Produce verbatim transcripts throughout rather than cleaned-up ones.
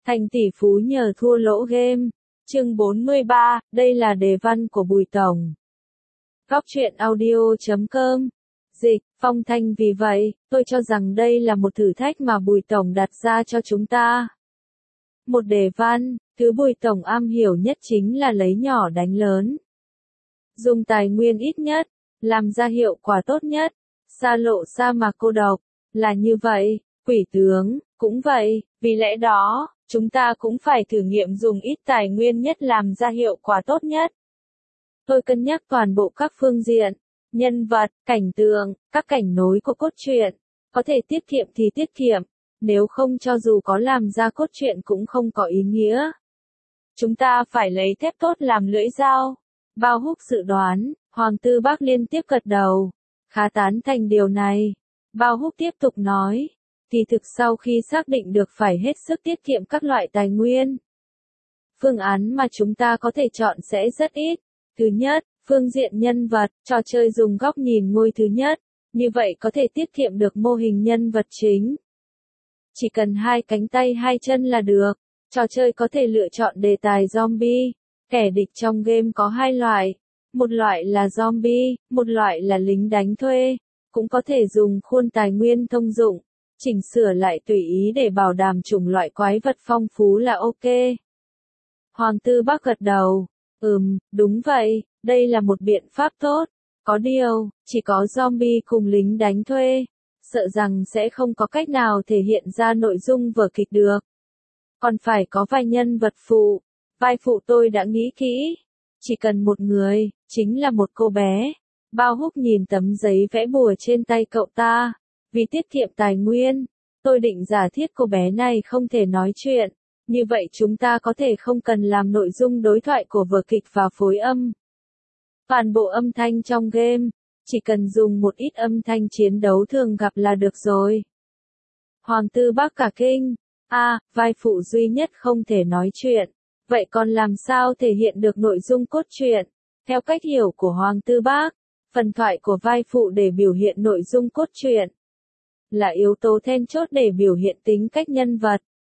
Thành tỷ phú nhờ thua lỗ game. Chương bốn mươi ba, đây là đề văn của Bùi Tổng. Góc truyện audio chấm com. Dịch, Phong Thanh vì vậy, tôi cho rằng đây là một thử thách mà Bùi Tổng đặt ra cho chúng ta. Một đề văn, thứ Bùi Tổng am hiểu nhất chính là lấy nhỏ đánh lớn. Dùng tài nguyên ít nhất, làm ra hiệu quả tốt nhất, xa lộ sa mà cô độc, là như vậy, quỷ tướng, cũng vậy, vì lẽ đó, chúng ta cũng phải thử nghiệm dùng ít tài nguyên nhất làm ra hiệu quả tốt nhất. Tôi cân nhắc toàn bộ các phương diện, nhân vật, cảnh tượng, các cảnh nối của cốt truyện, có thể tiết kiệm thì tiết kiệm, nếu không cho dù có làm ra cốt truyện cũng không có ý nghĩa. Chúng ta phải lấy thép tốt làm lưỡi dao. Bao Húc dự đoán, Hoàng Tư Bác liên tiếp gật đầu, khá tán thành điều này. Bao Húc tiếp tục nói, kỳ thực sau khi xác định được phải hết sức tiết kiệm các loại tài nguyên, phương án mà chúng ta có thể chọn sẽ rất ít. Thứ nhất, phương diện nhân vật, trò chơi dùng góc nhìn ngôi thứ nhất, như vậy có thể tiết kiệm được mô hình nhân vật chính. Chỉ cần hai cánh tay hai chân là được, trò chơi có thể lựa chọn đề tài zombie. Kẻ địch trong game có hai loại, một loại là zombie, một loại là lính đánh thuê, cũng có thể dùng khuôn tài nguyên thông dụng, chỉnh sửa lại tùy ý để bảo đảm chủng loại quái vật phong phú là ok. Hoàng Tư Bác gật đầu, ừm, đúng vậy, đây là một biện pháp tốt, có điều, chỉ có zombie cùng lính đánh thuê, sợ rằng sẽ không có cách nào thể hiện ra nội dung vở kịch được. Còn phải có vài nhân vật phụ. Vai phụ tôi đã nghĩ kỹ, chỉ cần một người, chính là một cô bé. Bao Húc nhìn tấm giấy vẽ bùa trên tay cậu ta, vì tiết kiệm tài nguyên, tôi định giả thiết cô bé này không thể nói chuyện, như vậy chúng ta có thể không cần làm nội dung đối thoại của vở kịch và phối âm. Toàn bộ âm thanh trong game, chỉ cần dùng một ít âm thanh chiến đấu thường gặp là được rồi. Hoàng Tư Bác cả kinh, a, à, vai phụ duy nhất không thể nói chuyện. Vậy còn làm sao thể hiện được nội dung cốt truyện? Theo cách hiểu của Hoàng Tư Bác, phần thoại của vai phụ để biểu hiện nội dung cốt truyện là yếu tố then chốt để biểu hiện tính cách nhân vật.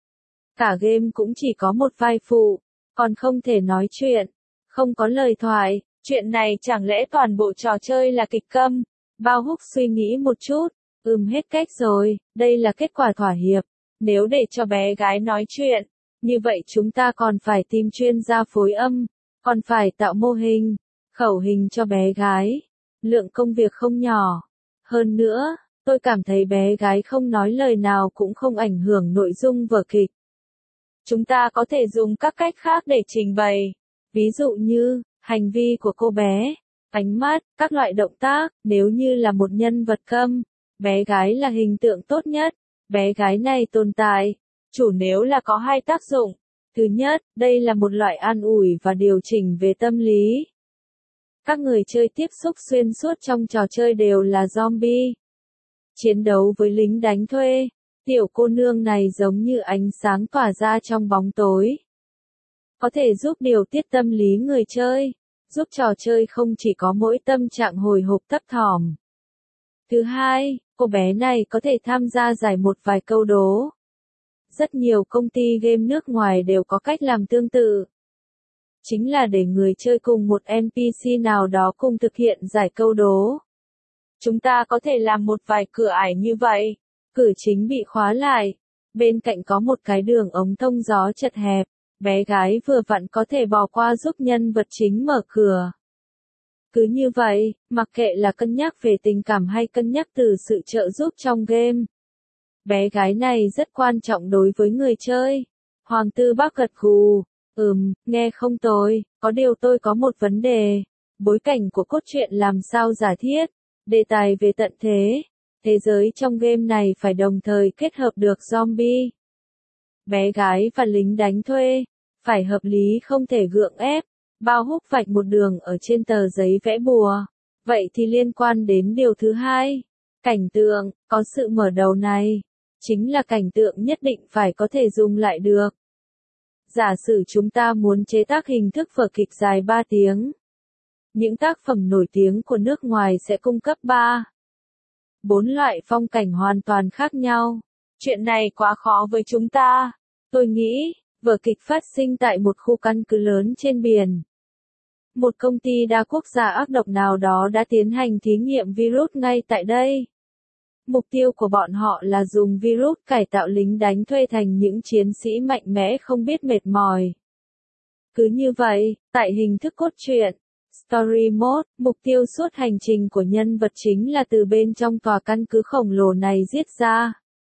Cả game cũng chỉ có một vai phụ, còn không thể nói chuyện, không có lời thoại, chuyện này chẳng lẽ toàn bộ trò chơi là kịch câm? Bao Húc suy nghĩ một chút, ừm hết cách rồi, đây là kết quả thỏa hiệp, nếu để cho bé gái nói chuyện. Như vậy chúng ta còn phải tìm chuyên gia phối âm, còn phải tạo mô hình, khẩu hình cho bé gái. Lượng công việc không nhỏ. Hơn nữa, tôi cảm thấy bé gái không nói lời nào cũng không ảnh hưởng nội dung vở kịch. Chúng ta có thể dùng các cách khác để trình bày. Ví dụ như, hành vi của cô bé, ánh mắt, các loại động tác, nếu như là một nhân vật câm, bé gái là hình tượng tốt nhất, bé gái này tồn tại. Chủ nếu là có hai tác dụng. Thứ nhất, đây là một loại an ủi và điều chỉnh về tâm lý. Các người chơi tiếp xúc xuyên suốt trong trò chơi đều là zombie. Chiến đấu với lính đánh thuê, tiểu cô nương này giống như ánh sáng tỏa ra trong bóng tối. Có thể giúp điều tiết tâm lý người chơi, giúp trò chơi không chỉ có mỗi tâm trạng hồi hộp thấp thỏm. Thứ hai, cô bé này có thể tham gia giải một vài câu đố. Rất nhiều công ty game nước ngoài đều có cách làm tương tự. Chính là để người chơi cùng một en pê xê nào đó cùng thực hiện giải câu đố. Chúng ta có thể làm một vài cửa ải như vậy. Cửa chính bị khóa lại. Bên cạnh có một cái đường ống thông gió chật hẹp. Bé gái vừa vặn có thể bò qua giúp nhân vật chính mở cửa. Cứ như vậy, mặc kệ là cân nhắc về tình cảm hay cân nhắc từ sự trợ giúp trong game. Bé gái này rất quan trọng đối với người chơi. Hoàng Tư Bác gật gù, ừm, nghe không tồi, có điều tôi có một vấn đề. Bối cảnh của cốt truyện làm sao giả thiết, đề tài về tận thế, thế giới trong game này phải đồng thời kết hợp được zombie, bé gái và lính đánh thuê, phải hợp lý không thể gượng ép. Bao Húc vạch một đường ở trên tờ giấy vẽ bùa. Vậy thì liên quan đến điều thứ hai, cảnh tượng, có sự mở đầu này. Chính là cảnh tượng nhất định phải có thể dùng lại được. Giả sử chúng ta muốn chế tác hình thức vở kịch dài ba tiếng. Những tác phẩm nổi tiếng của nước ngoài sẽ cung cấp ba, bốn loại phong cảnh hoàn toàn khác nhau. Chuyện này quá khó với chúng ta. Tôi nghĩ, vở kịch phát sinh tại một khu căn cứ lớn trên biển. Một công ty đa quốc gia ác độc nào đó đã tiến hành thí nghiệm virus ngay tại đây. Mục tiêu của bọn họ là dùng virus cải tạo lính đánh thuê thành những chiến sĩ mạnh mẽ không biết mệt mỏi. Cứ như vậy, tại hình thức cốt truyện, Story Mode, mục tiêu suốt hành trình của nhân vật chính là từ bên trong tòa căn cứ khổng lồ này giết ra.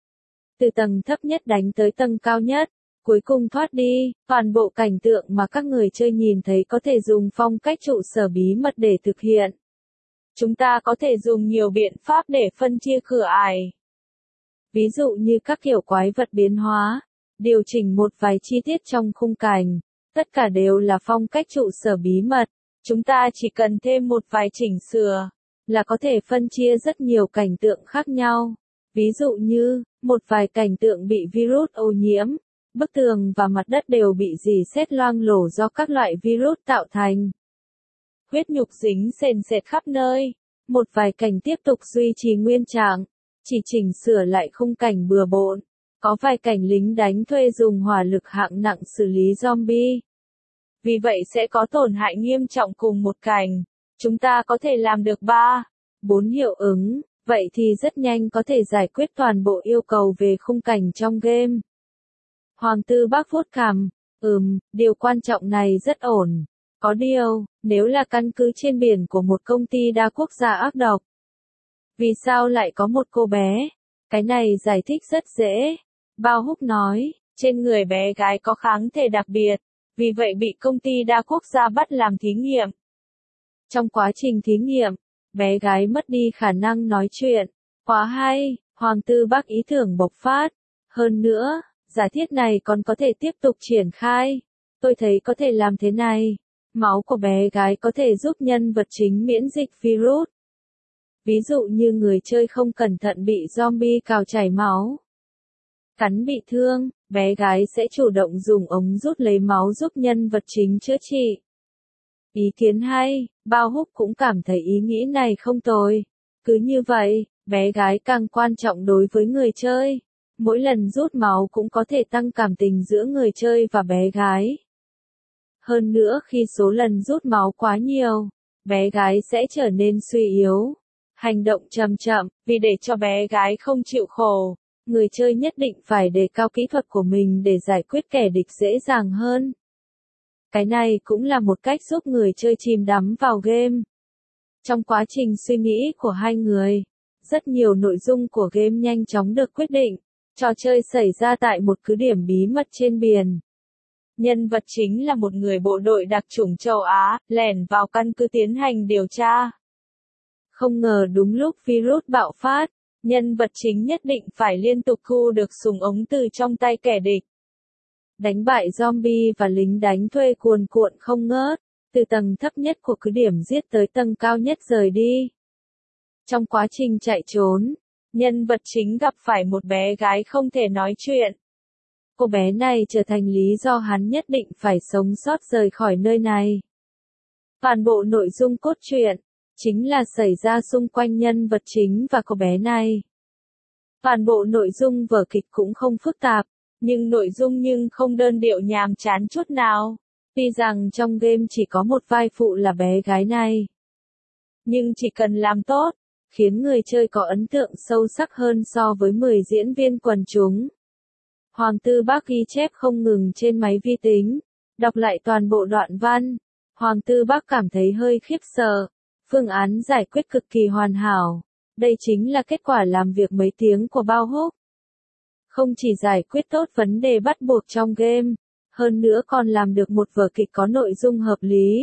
Từ tầng thấp nhất đánh tới tầng cao nhất, cuối cùng thoát đi, toàn bộ cảnh tượng mà các người chơi nhìn thấy có thể dùng phong cách trụ sở bí mật để thực hiện. Chúng ta có thể dùng nhiều biện pháp để phân chia cửa ải. Ví dụ như các kiểu quái vật biến hóa, điều chỉnh một vài chi tiết trong khung cảnh, tất cả đều là phong cách trụ sở bí mật. Chúng ta chỉ cần thêm một vài chỉnh sửa, là có thể phân chia rất nhiều cảnh tượng khác nhau. Ví dụ như, một vài cảnh tượng bị virus ô nhiễm, bức tường và mặt đất đều bị rỉ sét loang lổ do các loại virus tạo thành. Huyết nhục dính sền sệt khắp nơi. Một vài cảnh tiếp tục duy trì nguyên trạng, chỉ chỉnh sửa lại khung cảnh bừa bộn. Có vài cảnh lính đánh thuê dùng hỏa lực hạng nặng xử lý zombie. Vì vậy sẽ có tổn hại nghiêm trọng cùng một cảnh. Chúng ta có thể làm được ba, bốn hiệu ứng, vậy thì rất nhanh có thể giải quyết toàn bộ yêu cầu về khung cảnh trong game. Hoàng tử Bắc vuốt cằm, ừm, điều quan trọng này rất ổn. Có điều, nếu là căn cứ trên biển của một công ty đa quốc gia ác độc, vì sao lại có một cô bé? Cái này giải thích rất dễ. Bao Húc nói, trên người bé gái có kháng thể đặc biệt, vì vậy bị công ty đa quốc gia bắt làm thí nghiệm. Trong quá trình thí nghiệm, bé gái mất đi khả năng nói chuyện. Quá hay, Hoàng tử Bắc ý tưởng bộc phát. Hơn nữa, giả thiết này còn có thể tiếp tục triển khai. Tôi thấy có thể làm thế này. Máu của bé gái có thể giúp nhân vật chính miễn dịch virus. Ví dụ như người chơi không cẩn thận bị zombie cào chảy máu, cắn bị thương, bé gái sẽ chủ động dùng ống rút lấy máu giúp nhân vật chính chữa trị. Ý kiến hay, Bao Húc cũng cảm thấy ý nghĩ này không tồi. Cứ như vậy, bé gái càng quan trọng đối với người chơi. Mỗi lần rút máu cũng có thể tăng cảm tình giữa người chơi và bé gái. Hơn nữa khi số lần rút máu quá nhiều, bé gái sẽ trở nên suy yếu, hành động chậm chậm, vì để cho bé gái không chịu khổ, người chơi nhất định phải đề cao kỹ thuật của mình để giải quyết kẻ địch dễ dàng hơn. Cái này cũng là một cách giúp người chơi chìm đắm vào game. Trong quá trình suy nghĩ của hai người, rất nhiều nội dung của game nhanh chóng được quyết định. Trò chơi xảy ra tại một cứ điểm bí mật trên biển. Nhân vật chính là một người bộ đội đặc chủng châu Á, lẻn vào căn cứ tiến hành điều tra. Không ngờ đúng lúc virus bạo phát, nhân vật chính nhất định phải liên tục thu được súng ống từ trong tay kẻ địch. Đánh bại zombie và lính đánh thuê cuồn cuộn không ngớt, từ tầng thấp nhất của cứ điểm giết tới tầng cao nhất rời đi. Trong quá trình chạy trốn, nhân vật chính gặp phải một bé gái không thể nói chuyện. Cô bé này trở thành lý do hắn nhất định phải sống sót rời khỏi nơi này. Toàn bộ nội dung cốt truyện chính là xảy ra xung quanh nhân vật chính và cô bé này. Toàn bộ nội dung vở kịch cũng không phức tạp, nhưng nội dung nhưng không đơn điệu nhàm chán chút nào. Tuy rằng trong game chỉ có một vai phụ là bé gái này, nhưng chỉ cần làm tốt, khiến người chơi có ấn tượng sâu sắc hơn so với mười diễn viên quần chúng. Hoàng tử Bắc ghi chép không ngừng trên máy vi tính, đọc lại toàn bộ đoạn văn. Hoàng tử Bắc cảm thấy hơi khiếp sợ. Phương án giải quyết cực kỳ hoàn hảo. Đây chính là kết quả làm việc mấy tiếng của Bao Húc. Không chỉ giải quyết tốt vấn đề bắt buộc trong game, hơn nữa còn làm được một vở kịch có nội dung hợp lý.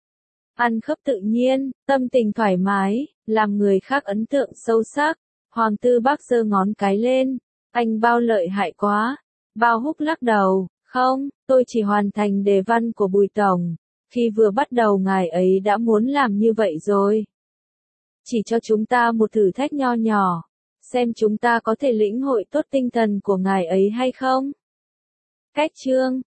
Ăn khớp tự nhiên, tâm tình thoải mái, làm người khác ấn tượng sâu sắc. Hoàng tử Bắc giơ ngón cái lên. Anh Bao lợi hại quá. Bao Húc lắc đầu, không, tôi chỉ hoàn thành đề văn của Bùi Tổng. Khi vừa bắt đầu ngài ấy đã muốn làm như vậy rồi. Chỉ cho chúng ta một thử thách nho nhỏ, xem chúng ta có thể lĩnh hội tốt tinh thần của ngài ấy hay không. Cách chương